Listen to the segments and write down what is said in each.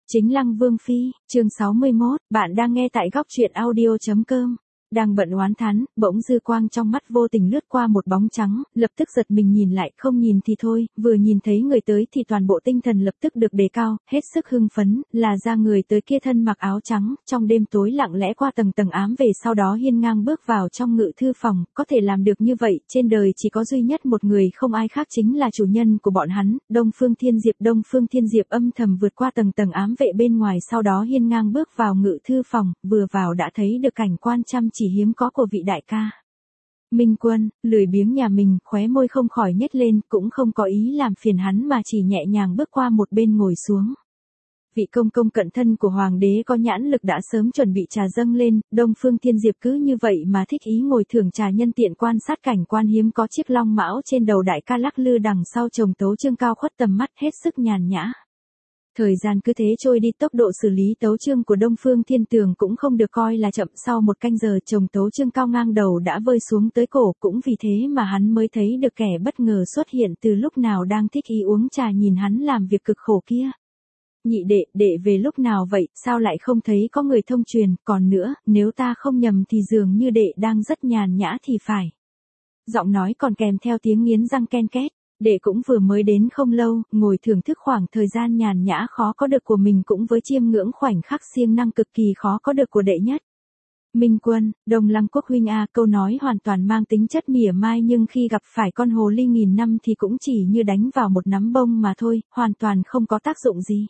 Chính Lăng Vương Phi, chương 61, bạn đang nghe tại góc truyện audio.com. Đang bận oán thán, bỗng dư quang trong mắt vô tình lướt qua một bóng trắng, lập tức giật mình nhìn lại, không nhìn thì thôi, vừa nhìn thấy người tới thì toàn bộ tinh thần lập tức được đề cao, hết sức hưng phấn, là ra người tới kia thân mặc áo trắng, trong đêm tối lặng lẽ qua tầng tầng ám về sau đó hiên ngang bước vào trong ngự thư phòng, có thể làm được như vậy, trên đời chỉ có duy nhất một người không ai khác chính là chủ nhân của bọn hắn, Đông Phương Thiên Diệp. Đông Phương Thiên Diệp âm thầm vượt qua tầng tầng ám vệ bên ngoài sau đó hiên ngang bước vào ngự thư phòng, vừa vào đã thấy được cảnh quan chăm chỉ hiếm có của vị đại ca. Minh Quân, lười biếng nhà mình, khóe môi không khỏi nhếch lên, cũng không có ý làm phiền hắn mà chỉ nhẹ nhàng bước qua một bên ngồi xuống. Vị công công cận thân của hoàng đế có nhãn lực đã sớm chuẩn bị trà dâng lên, Đông Phương Thiên Diệp cứ như vậy mà thích ý ngồi thưởng trà nhân tiện quan sát cảnh quan hiếm có chiếc long mão trên đầu đại ca lắc lư đằng sau chồng tấu chương cao khuất tầm mắt hết sức nhàn nhã. Thời gian cứ thế trôi đi, tốc độ xử lý tấu chương của Đông Phương Thiên Tường cũng không được coi là chậm, sau một canh giờ chồng tấu chương cao ngang đầu đã vơi xuống tới cổ, cũng vì thế mà hắn mới thấy được kẻ bất ngờ xuất hiện từ lúc nào đang thích ý uống trà nhìn hắn làm việc cực khổ kia. Nhị đệ, đệ về lúc nào vậy, sao lại không thấy có người thông truyền, còn nữa, nếu ta không nhầm thì dường như đệ đang rất nhàn nhã thì phải. Giọng nói còn kèm theo tiếng nghiến răng ken két. Đệ cũng vừa mới đến không lâu, ngồi thưởng thức khoảng thời gian nhàn nhã khó có được của mình cũng với chiêm ngưỡng khoảnh khắc siêng năng cực kỳ khó có được của đệ nhất. Minh Quân, Đông Lăng Quốc huynh a, câu nói hoàn toàn mang tính chất mỉa mai nhưng khi gặp phải con hồ ly nghìn năm thì cũng chỉ như đánh vào một nắm bông mà thôi, hoàn toàn không có tác dụng gì.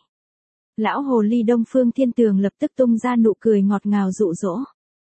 Lão hồ ly Đông Phương Thiên Tường lập tức tung ra nụ cười ngọt ngào dụ dỗ.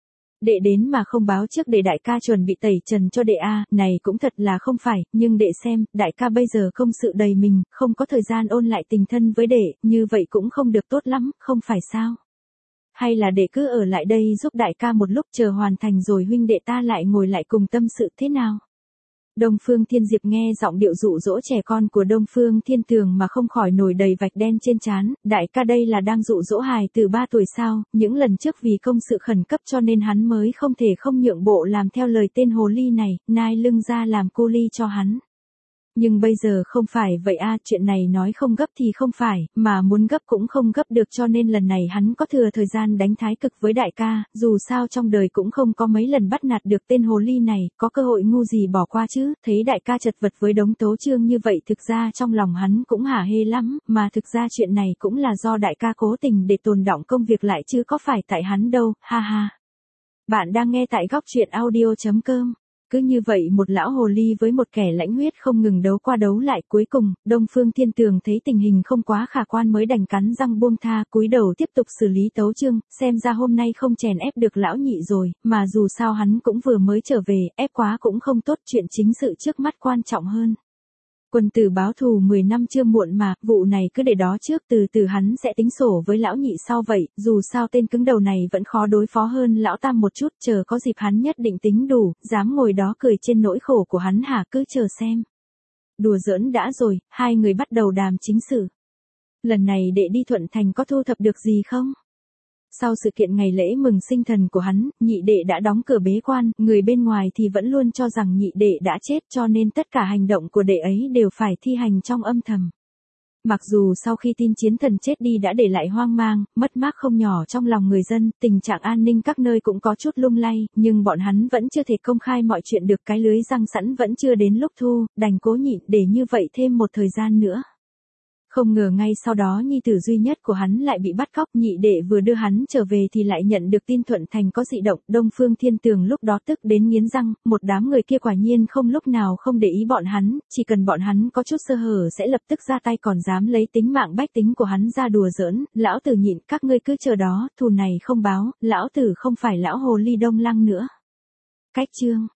Đệ đến mà không báo trước để đại ca chuẩn bị tẩy trần cho đệ a, này cũng thật là không phải, nhưng đệ xem, đại ca bây giờ công sự đầy mình, không có thời gian ôn lại tình thân với đệ, như vậy cũng không được tốt lắm, không phải sao? Hay là đệ cứ ở lại đây giúp đại ca một lúc, chờ hoàn thành rồi huynh đệ ta lại ngồi lại cùng tâm sự thế nào? Đông Phương Thiên Diệp nghe giọng điệu dụ dỗ trẻ con của Đông Phương Thiên Tường mà không khỏi nổi đầy vạch đen trên trán, đại ca đây là đang dụ dỗ hài từ 3 tuổi sao, những lần trước vì công sự khẩn cấp cho nên hắn mới không thể không nhượng bộ làm theo lời tên hồ ly này, nai lưng ra làm cu ly cho hắn. Nhưng bây giờ không phải vậy a, chuyện này nói không gấp thì không phải, mà muốn gấp cũng không gấp được cho nên lần này hắn có thừa thời gian đánh thái cực với đại ca, dù sao trong đời cũng không có mấy lần bắt nạt được tên hồ ly này, có cơ hội ngu gì bỏ qua chứ, thấy đại ca chật vật với đống tấu chương như vậy thực ra trong lòng hắn cũng hả hê lắm, mà thực ra chuyện này cũng là do đại ca cố tình để tồn đọng công việc lại chứ có phải tại hắn đâu, ha ha. Bạn đang nghe tại góc truyện audio.com. Cứ như vậy một lão hồ ly với một kẻ lãnh huyết không ngừng đấu qua đấu lại, cuối cùng, Đông Phương Thiên Tường thấy tình hình không quá khả quan mới đành cắn răng buông tha, cúi đầu tiếp tục xử lý tấu chương, xem ra hôm nay không chèn ép được lão nhị rồi, mà dù sao hắn cũng vừa mới trở về, ép quá cũng không tốt, chuyện chính sự trước mắt quan trọng hơn. Quân tử báo thù 10 năm chưa muộn mà, vụ này cứ để đó trước, từ từ hắn sẽ tính sổ với lão nhị sau vậy, dù sao tên cứng đầu này vẫn khó đối phó hơn lão tam một chút, chờ có dịp hắn nhất định tính đủ, dám ngồi đó cười trên nỗi khổ của hắn hả, cứ chờ xem. Đùa giỡn đã rồi, hai người bắt đầu đàm chính sự. Lần này đệ đi Thuận Thành có thu thập được gì không? Sau sự kiện ngày lễ mừng sinh thần của hắn, nhị đệ đã đóng cửa bế quan, người bên ngoài thì vẫn luôn cho rằng nhị đệ đã chết cho nên tất cả hành động của đệ ấy đều phải thi hành trong âm thầm. Mặc dù sau khi tin chiến thần chết đi đã để lại hoang mang, mất mát không nhỏ trong lòng người dân, tình trạng an ninh các nơi cũng có chút lung lay, nhưng bọn hắn vẫn chưa thể công khai mọi chuyện được, cái lưới răng sẵn vẫn chưa đến lúc thu, đành cố nhịn để như vậy thêm một thời gian nữa. Không ngờ ngay sau đó nhi tử duy nhất của hắn lại bị bắt cóc, nhị đệ vừa đưa hắn trở về thì lại nhận được tin Thuận Thành có dị động, Đông Phương Thiên Tường lúc đó tức đến nghiến răng, một đám người kia quả nhiên không lúc nào không để ý bọn hắn, chỉ cần bọn hắn có chút sơ hở sẽ lập tức ra tay, còn dám lấy tính mạng bách tính của hắn ra đùa giỡn, lão tử nhịn, các ngươi cứ chờ đó, thù này không báo, lão tử không phải lão hồ ly Đông Lăng nữa. Cách chương